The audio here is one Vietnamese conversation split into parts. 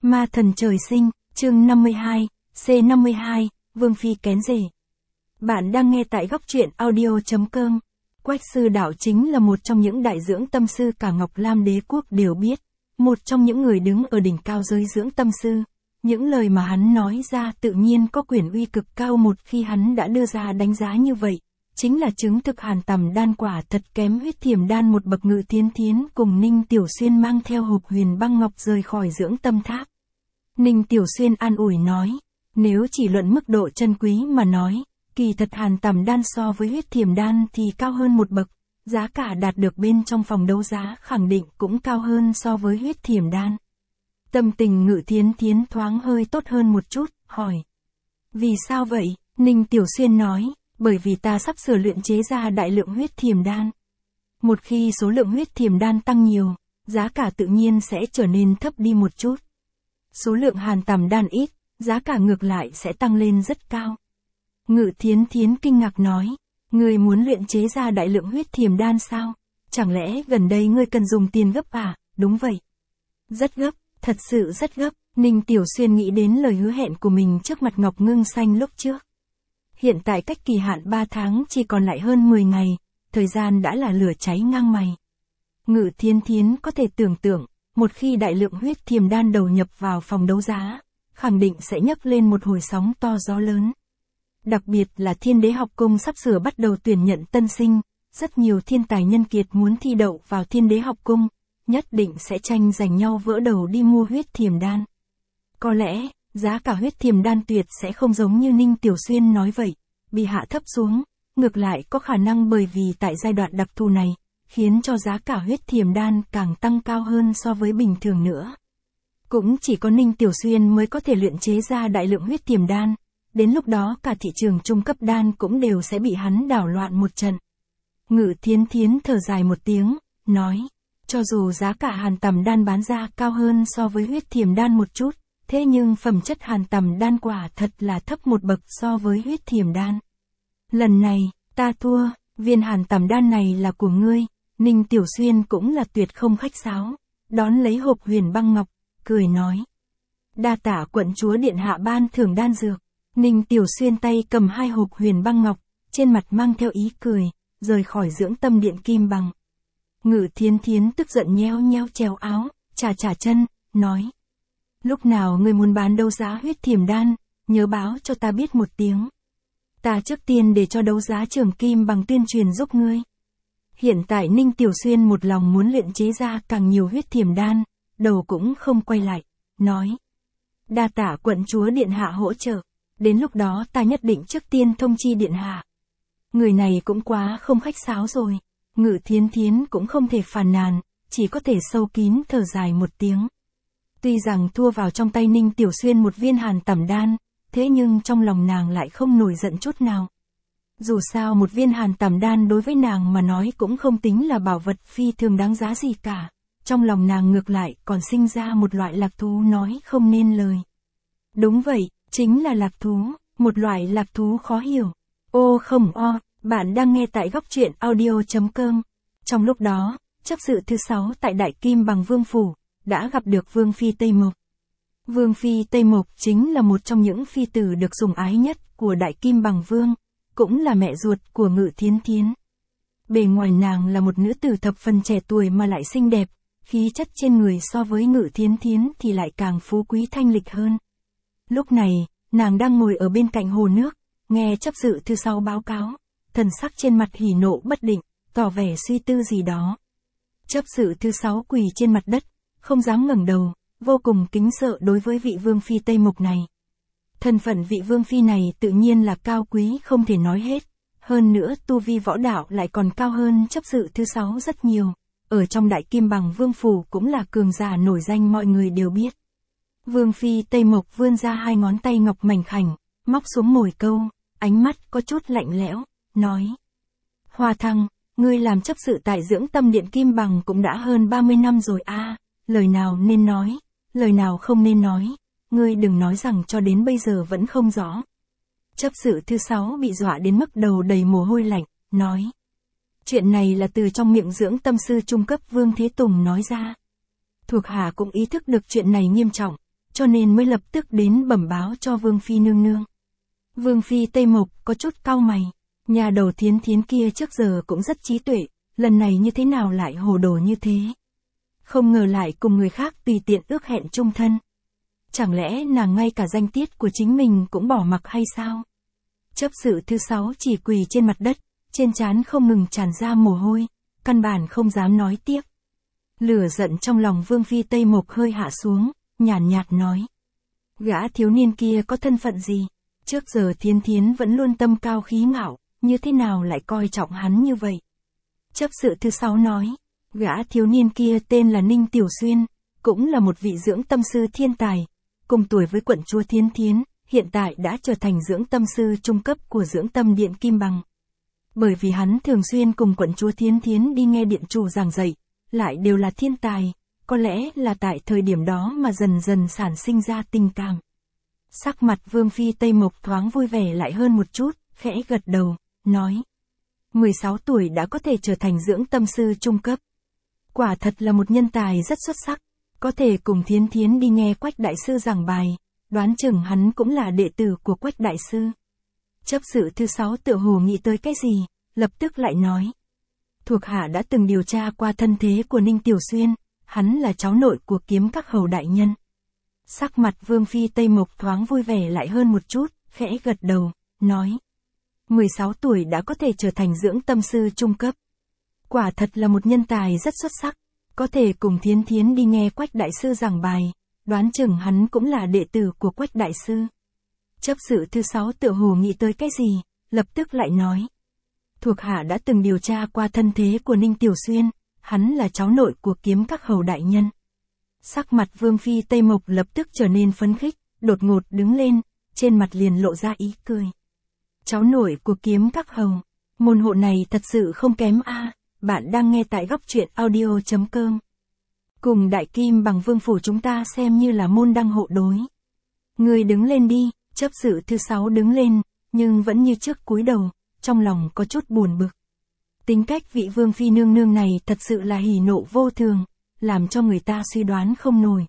Ma thần trời sinh, chương 52, C52, Vương Phi kén rể. Bạn đang nghe tại góc truyện audio.com. Quách sư đạo chính là một trong những đại dưỡng tâm sư cả Ngọc Lam đế quốc đều biết. Một trong những người đứng ở đỉnh cao giới dưỡng tâm sư. Những lời mà hắn nói ra tự nhiên có quyền uy cực cao. Một khi hắn đã đưa ra đánh giá như vậy, chính là chứng thực Hàn Tầm đan quả thật kém huyết thiềm đan một bậc. Ngự Thiến Thiến cùng Ninh Tiểu Xuyên mang theo hộp huyền băng ngọc rời khỏi dưỡng tâm tháp. Ninh Tiểu Xuyên an ủi nói, nếu chỉ luận mức độ chân quý mà nói, kỳ thật Hàn Tầm đan so với huyết thiềm đan thì cao hơn một bậc, giá cả đạt được bên trong phòng đấu giá khẳng định cũng cao hơn so với huyết thiềm đan. Tâm tình Ngự Thiến Thiến thoáng hơi tốt hơn một chút, hỏi. Vì sao vậy? Ninh Tiểu Xuyên nói, bởi vì ta sắp sửa luyện chế ra đại lượng huyết thiềm đan. Một khi số lượng huyết thiềm đan tăng nhiều, giá cả tự nhiên sẽ trở nên thấp đi một chút. Số lượng Hàn Tầm đan ít, giá cả ngược lại sẽ tăng lên rất cao. Ngự Thiến Thiến kinh ngạc nói, ngươi muốn luyện chế ra đại lượng huyết thiềm đan sao? Chẳng lẽ gần đây ngươi cần dùng tiền gấp à? Đúng vậy. Rất gấp, thật sự rất gấp. Ninh Tiểu Xuyên nghĩ đến lời hứa hẹn của mình trước mặt Ngọc Ngưng Xanh lúc trước. Hiện tại cách kỳ hạn 3 tháng chỉ còn lại hơn 10 ngày, thời gian đã là lửa cháy ngang mày. Ngự Thiến Thiến có thể tưởng tượng, một khi đại lượng huyết thiềm đan đầu nhập vào phòng đấu giá, khẳng định sẽ nhấc lên một hồi sóng to gió lớn. Đặc biệt là Thiên Đế học cung sắp sửa bắt đầu tuyển nhận tân sinh, rất nhiều thiên tài nhân kiệt muốn thi đậu vào Thiên Đế học cung, nhất định sẽ tranh giành nhau vỡ đầu đi mua huyết thiềm đan. Có lẽ, giá cả huyết thiềm đan tuyệt sẽ không giống như Ninh Tiểu Xuyên nói vậy, bị hạ thấp xuống, ngược lại có khả năng bởi vì tại giai đoạn đặc thù này, khiến cho giá cả huyết thiềm đan càng tăng cao hơn so với bình thường nữa. Cũng chỉ có Ninh Tiểu Xuyên mới có thể luyện chế ra đại lượng huyết thiềm đan, đến lúc đó cả thị trường trung cấp đan cũng đều sẽ bị hắn đảo loạn một trận. Ngự Thiến Thiến thở dài một tiếng, nói, cho dù giá cả Hàn Tầm đan bán ra cao hơn so với huyết thiềm đan một chút, thế nhưng phẩm chất Hàn Tầm đan quả thật là thấp một bậc so với huyết thiềm đan. Lần này, ta thua, viên Hàn Tầm đan này là của ngươi. Ninh Tiểu Xuyên cũng là tuyệt không khách sáo, đón lấy hộp huyền băng ngọc, cười nói. Đa tả quận chúa điện hạ ban thưởng đan dược. Ninh Tiểu Xuyên tay cầm 2 hộp huyền băng ngọc, trên mặt mang theo ý cười, rời khỏi dưỡng tâm điện kim bằng. Ngự Thiến Thiến tức giận nheo nheo trèo áo, chà chân, nói. Lúc nào ngươi muốn bán đấu giá huyết thiềm đan, nhớ báo cho ta biết một tiếng. Ta trước tiên để cho đấu giá trưởng kim bằng tuyên truyền giúp ngươi. Hiện tại Ninh Tiểu Xuyên một lòng muốn luyện chế ra càng nhiều huyết thiềm đan, đầu cũng không quay lại, nói. Đa tả quận chúa điện hạ hỗ trợ, đến lúc đó ta nhất định trước tiên thông chi điện hạ. Người này cũng quá không khách sáo rồi. Ngự Thiến Thiến cũng không thể phàn nàn, chỉ có thể sâu kín thở dài một tiếng. Tuy rằng thua vào trong tay Ninh Tiểu Xuyên một viên Hàn Tầm đan, thế nhưng trong lòng nàng lại không nổi giận chút nào. Dù sao một viên Hàn Tầm đan đối với nàng mà nói cũng không tính là bảo vật phi thường đáng giá gì cả. Trong lòng nàng ngược lại còn sinh ra một loại lạc thú nói không nên lời. Đúng vậy, chính là lạc thú, một loại lạc thú khó hiểu. Ô không o, bạn đang nghe tại góc truyện audio.com. Trong lúc đó, chấp sự thứ 6 tại Đại Kim Bằng Vương Phủ, đã gặp được Vương Phi Tây Mộc. Vương Phi Tây Mộc chính là một trong những phi tử được sủng ái nhất của Đại Kim Bằng Vương, cũng là mẹ ruột của Ngự Thiến Thiến. Bề ngoài nàng là một nữ tử thập phần trẻ tuổi mà lại xinh đẹp, khí chất trên người so với Ngự Thiến Thiến thì lại càng phú quý thanh lịch hơn. Lúc này, nàng đang ngồi ở bên cạnh hồ nước, nghe chấp sự thứ 6 báo cáo, thần sắc trên mặt hỉ nộ bất định, tỏ vẻ suy tư gì đó. Chấp sự thứ 6 quỳ trên mặt đất, không dám ngẩng đầu, vô cùng kính sợ đối với vị Vương Phi Tây Mộc này. Thân phận vị Vương Phi này tự nhiên là cao quý không thể nói hết, hơn nữa tu vi võ đạo lại còn cao hơn chấp sự thứ 6 rất nhiều, ở trong Đại Kim Bằng Vương Phủ cũng là cường giả nổi danh mọi người đều biết. Vương Phi Tây Mộc vươn ra 2 ngón tay ngọc mảnh khảnh, móc xuống mồi câu, ánh mắt có chút lạnh lẽo, nói. Hoa Thăng, ngươi làm chấp sự tại dưỡng tâm điện Kim Bằng cũng đã hơn 30 năm rồi a, lời nào nên nói, lời nào không nên nói, ngươi đừng nói rằng cho đến bây giờ vẫn không rõ. Chấp sự thứ 6 bị dọa đến mức đầu đầy mồ hôi lạnh, nói. Chuyện này là từ trong miệng dưỡng tâm sư trung cấp Vương Thế Tùng nói ra. Thuộc hạ cũng ý thức được chuyện này nghiêm trọng, cho nên mới lập tức đến bẩm báo cho Vương Phi nương nương. Vương Phi Tây Mộc có chút cau mày, nhà đầu Thiến Thiến kia trước giờ cũng rất trí tuệ, lần này như thế nào lại hồ đồ như thế? Không ngờ lại cùng người khác tùy tiện ước hẹn chung thân. Chẳng lẽ nàng ngay cả danh tiết của chính mình cũng bỏ mặc hay sao? Chấp sự thứ 6 chỉ quỳ trên mặt đất, trên trán không ngừng tràn ra mồ hôi, căn bản không dám nói tiếp. Lửa giận trong lòng Vương Phi Tây Mộc hơi hạ xuống, nhàn nhạt nói. Gã thiếu niên kia có thân phận gì? Trước giờ Thiến Thiến vẫn luôn tâm cao khí ngạo, như thế nào lại coi trọng hắn như vậy? Chấp sự thứ 6 nói, gã thiếu niên kia tên là Ninh Tiểu Xuyên, cũng là một vị dưỡng tâm sư thiên tài, cùng tuổi với quận chúa Thiến Thiến, hiện tại đã trở thành dưỡng tâm sư trung cấp của dưỡng tâm điện Kim Bằng. Bởi vì hắn thường xuyên cùng quận chúa Thiến Thiến đi nghe điện chủ giảng dạy, lại đều là thiên tài, có lẽ là tại thời điểm đó mà dần dần sản sinh ra tình cảm. Sắc mặt Vương Phi Tây Mộc thoáng vui vẻ lại hơn một chút, khẽ gật đầu, nói. 16 tuổi đã có thể trở thành dưỡng tâm sư trung cấp. Quả thật là một nhân tài rất xuất sắc, có thể cùng Thiến Thiến đi nghe Quách Đại Sư giảng bài, đoán chừng hắn cũng là đệ tử của Quách Đại Sư. Chấp sự thứ 6 tựa hồ nghĩ tới cái gì, lập tức lại nói. Thuộc hạ đã từng điều tra qua thân thế của Ninh Tiểu Xuyên, hắn là cháu nội của Kiếm Các hầu đại nhân. Sắc mặt Vương Phi Tây Mộc thoáng vui vẻ lại hơn một chút, khẽ gật đầu, nói. 16 tuổi đã có thể trở thành dưỡng tâm sư trung cấp. Quả thật là một nhân tài rất xuất sắc, có thể cùng Thiến Thiến đi nghe Quách Đại Sư giảng bài, đoán chừng hắn cũng là đệ tử của Quách Đại Sư. Chấp sự thứ 6 tựa hồ nghĩ tới cái gì, lập tức lại nói. Thuộc hạ đã từng điều tra qua thân thế của Ninh Tiểu Xuyên, hắn là cháu nội của Kiếm Các hầu đại nhân. Sắc mặt Vương Phi Tây Mộc lập tức trở nên phấn khích, đột ngột đứng lên, trên mặt liền lộ ra ý cười. Cháu nội của Kiếm Các hầu, môn hộ này thật sự không kém a. Bạn đang nghe tại góc truyện audio.com. Cùng Đại Kim Bằng Vương phủ chúng ta xem như là môn đăng hộ đối. Người đứng lên đi, chấp sự thứ 6 đứng lên, nhưng vẫn như trước cúi đầu, trong lòng có chút buồn bực. Tính cách vị Vương Phi nương nương này thật sự là hỉ nộ vô thường, làm cho người ta suy đoán không nổi.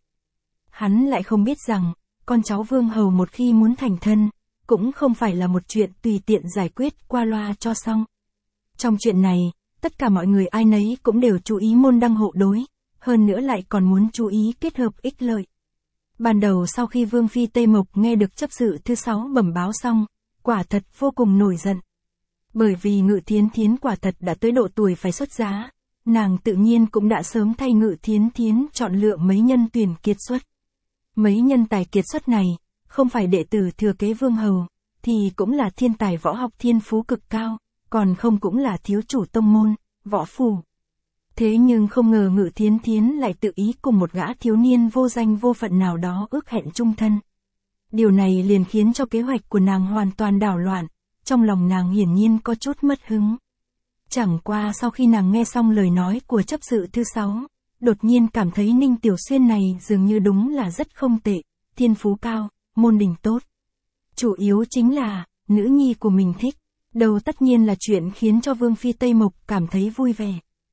Hắn lại không biết rằng, con cháu Vương hầu một khi muốn thành thân, cũng không phải là một chuyện tùy tiện giải quyết qua loa cho xong. Trong chuyện này, tất cả mọi người ai nấy cũng đều chú ý môn đăng hộ đối, hơn nữa lại còn muốn chú ý kết hợp ích lợi. Ban đầu sau khi Vương Phi Tây Mộc nghe được chấp sự thứ 6 bẩm báo xong, quả thật vô cùng nổi giận. Bởi vì Ngự Thiến Thiến quả thật đã tới độ tuổi phải xuất giá, nàng tự nhiên cũng đã sớm thay Ngự Thiến Thiến chọn lựa mấy nhân tuyển kiệt xuất. Mấy nhân tài kiệt xuất này, không phải đệ tử thừa kế Vương hầu, thì cũng là thiên tài võ học thiên phú cực cao, còn không cũng là thiếu chủ tông môn, võ phủ. Thế nhưng không ngờ Ngự Thiến Thiến lại tự ý cùng một gã thiếu niên vô danh vô phận nào đó ước hẹn chung thân. Điều này liền khiến cho kế hoạch của nàng hoàn toàn đảo loạn, trong lòng nàng hiển nhiên có chút mất hứng. Chẳng qua sau khi nàng nghe xong lời nói của chấp sự thứ 6, đột nhiên cảm thấy Ninh Tiểu Xuyên này dường như đúng là rất không tệ, thiên phú cao, môn đình tốt. Chủ yếu chính là, nữ nhi của mình thích, đầu tất nhiên là chuyện khiến cho Vương Phi Tây Mộc cảm thấy vui vẻ.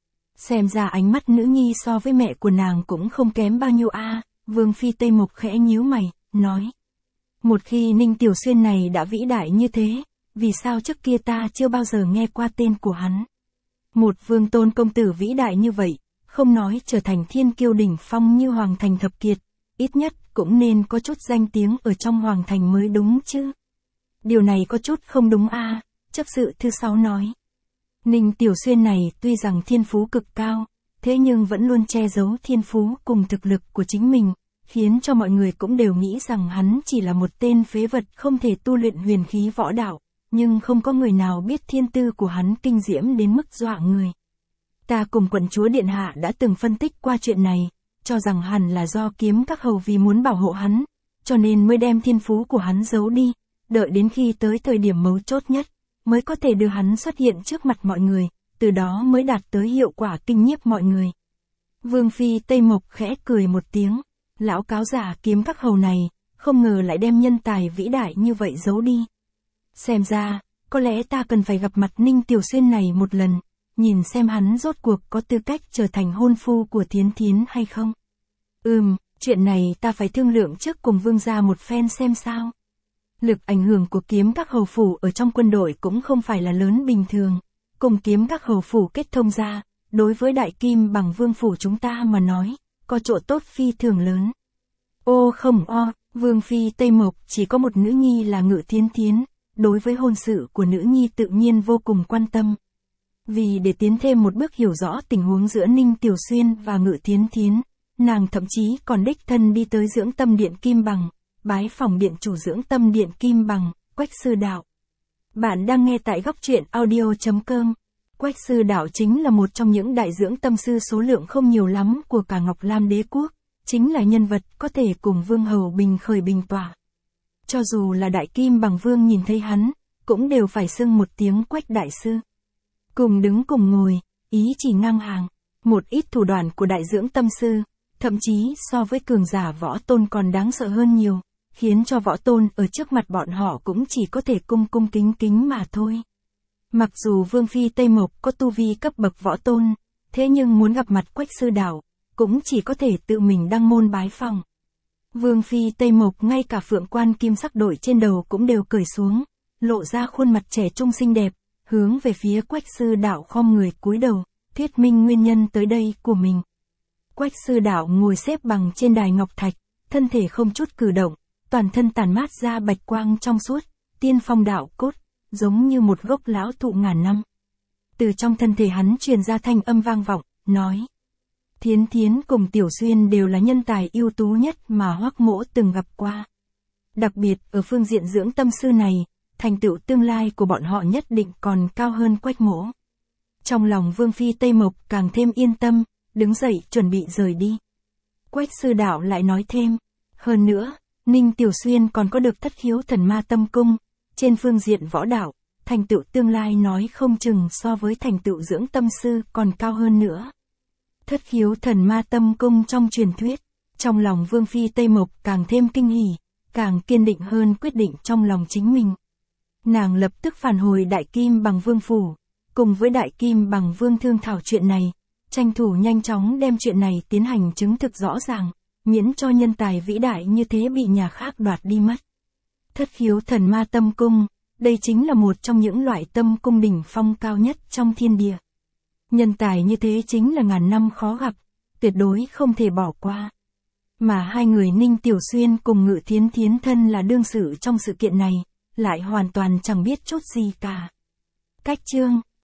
Xem ra ánh mắt nữ nhi so với mẹ của nàng cũng không kém bao nhiêu a. Vương Phi Tây Mộc khẽ nhíu mày, nói. Một khi Ninh Tiểu Xuyên này đã vĩ đại như thế, vì sao trước kia ta chưa bao giờ nghe qua tên của hắn? Một vương tôn công tử vĩ đại như vậy, không nói trở thành thiên kiêu đỉnh phong như Hoàng Thành Thập Kiệt, ít nhất cũng nên có chút danh tiếng ở trong Hoàng Thành mới đúng chứ. Điều này có chút không đúng a. Chấp sự thứ 6 nói. Ninh Tiểu Xuyên này tuy rằng thiên phú cực cao, thế nhưng vẫn luôn che giấu thiên phú cùng thực lực của chính mình, khiến cho mọi người cũng đều nghĩ rằng hắn chỉ là một tên phế vật không thể tu luyện huyền khí võ đạo, nhưng không có người nào biết thiên tư của hắn kinh diễm đến mức dọa người. Ta cùng quận chúa Điện Hạ đã từng phân tích qua chuyện này, cho rằng hẳn là do Kiếm Các hầu vì muốn bảo hộ hắn, cho nên mới đem thiên phú của hắn giấu đi, đợi đến khi tới thời điểm mấu chốt nhất, mới có thể đưa hắn xuất hiện trước mặt mọi người, từ đó mới đạt tới hiệu quả kinh nhiếp mọi người. Vương Phi Tây Mộc khẽ cười một tiếng, lão cáo giả Kiếm Các hầu này, không ngờ lại đem nhân tài vĩ đại như vậy giấu đi. Xem ra, có lẽ ta cần phải gặp mặt Ninh Tiểu Xuyên này một lần, nhìn xem hắn rốt cuộc có tư cách trở thành hôn phu của Thiến Thiến hay không. Chuyện này ta phải thương lượng trước cùng vương gia một phen xem sao. Lực ảnh hưởng của kiếm các hầu phủ ở trong quân đội cũng không phải là lớn bình thường. Cùng kiếm các hầu phủ kết thông ra, đối với đại kim bằng vương phủ chúng ta mà nói, có chỗ tốt phi thường lớn. Ô không o, vương phi Tây Mộc chỉ có một nữ nhi là Ngự Thiến Thiến, đối với hôn sự của nữ nhi tự nhiên vô cùng quan tâm. Vì để tiến thêm một bước hiểu rõ tình huống giữa Ninh Tiểu Xuyên và Ngự Thiến Thiến, nàng thậm chí còn đích thân đi tới dưỡng tâm điện Kim Bằng, bái phòng điện chủ dưỡng tâm điện Kim Bằng, Quách Sư Đạo. Bạn đang nghe tại góc truyện audio.com. Quách Sư Đạo chính là một trong những đại dưỡng tâm sư số lượng không nhiều lắm của cả Ngọc Lam Đế Quốc, chính là nhân vật có thể cùng Vương Hầu bình khởi bình tỏa. Cho dù là đại kim bằng vương nhìn thấy hắn, cũng đều phải xưng một tiếng Quách đại sư. Cùng đứng cùng ngồi, ý chỉ ngang hàng, một ít thủ đoạn của đại dưỡng tâm sư, thậm chí so với cường giả võ tôn còn đáng sợ hơn nhiều, khiến cho võ tôn ở trước mặt bọn họ cũng chỉ có thể cung cung kính kính mà thôi. Mặc dù Vương phi Tây Mộc có tu vi cấp bậc võ tôn, thế nhưng muốn gặp mặt Quách Sư Đạo, cũng chỉ có thể tự mình đăng môn bái phòng. Vương phi Tây Mộc ngay cả phượng quan kim sắc đội trên đầu cũng đều cởi xuống, lộ ra khuôn mặt trẻ trung xinh đẹp, hướng về phía Quách Sư Đạo khom người cúi đầu, thuyết minh nguyên nhân tới đây của mình. Quách Sư Đạo ngồi xếp bằng trên đài ngọc thạch, thân thể không chút cử động, toàn thân tản mát ra bạch quang trong suốt, tiên phong đạo cốt, giống như một gốc lão thụ ngàn năm. Từ trong thân thể hắn truyền ra thanh âm vang vọng, nói: Thiến Thiến cùng Tiểu Xuyên đều là nhân tài ưu tú nhất mà Hoắc Mỗ từng gặp qua. Đặc biệt ở phương diện dưỡng tâm sư này, thành tựu tương lai của bọn họ nhất định còn cao hơn Quách Mỗ. Trong lòng Vương phi Tây Mộc càng thêm yên tâm, đứng dậy chuẩn bị rời đi. Quách Sư Đạo lại nói thêm, hơn nữa, Ninh Tiểu Xuyên còn có được Thất Khiếu Thần Ma Tâm Cung, trên phương diện võ đạo, thành tựu tương lai nói không chừng so với thành tựu dưỡng tâm sư còn cao hơn nữa. Thất Khiếu Thần Ma Tâm Cung trong truyền thuyết, trong lòng Vương phi Tây Mộc càng thêm kinh hỉ, càng kiên định hơn quyết định trong lòng chính mình. Nàng lập tức phản hồi Đại Kim Bằng Vương phủ, cùng với Đại Kim Bằng Vương thương thảo chuyện này, tranh thủ nhanh chóng đem chuyện này tiến hành chứng thực rõ ràng, miễn cho nhân tài vĩ đại như thế bị nhà khác đoạt đi mất. Thất Khiếu Thần Ma Tâm Cung, đây chính là một trong những loại tâm cung đỉnh phong cao nhất trong thiên địa. Nhân tài như thế chính là ngàn năm khó gặp, tuyệt đối không thể bỏ qua. Mà hai người Ninh Tiểu Xuyên cùng Ngự Thiến Thiến thân là đương sự trong sự kiện này, lại hoàn toàn chẳng biết chút gì cả. Cách chương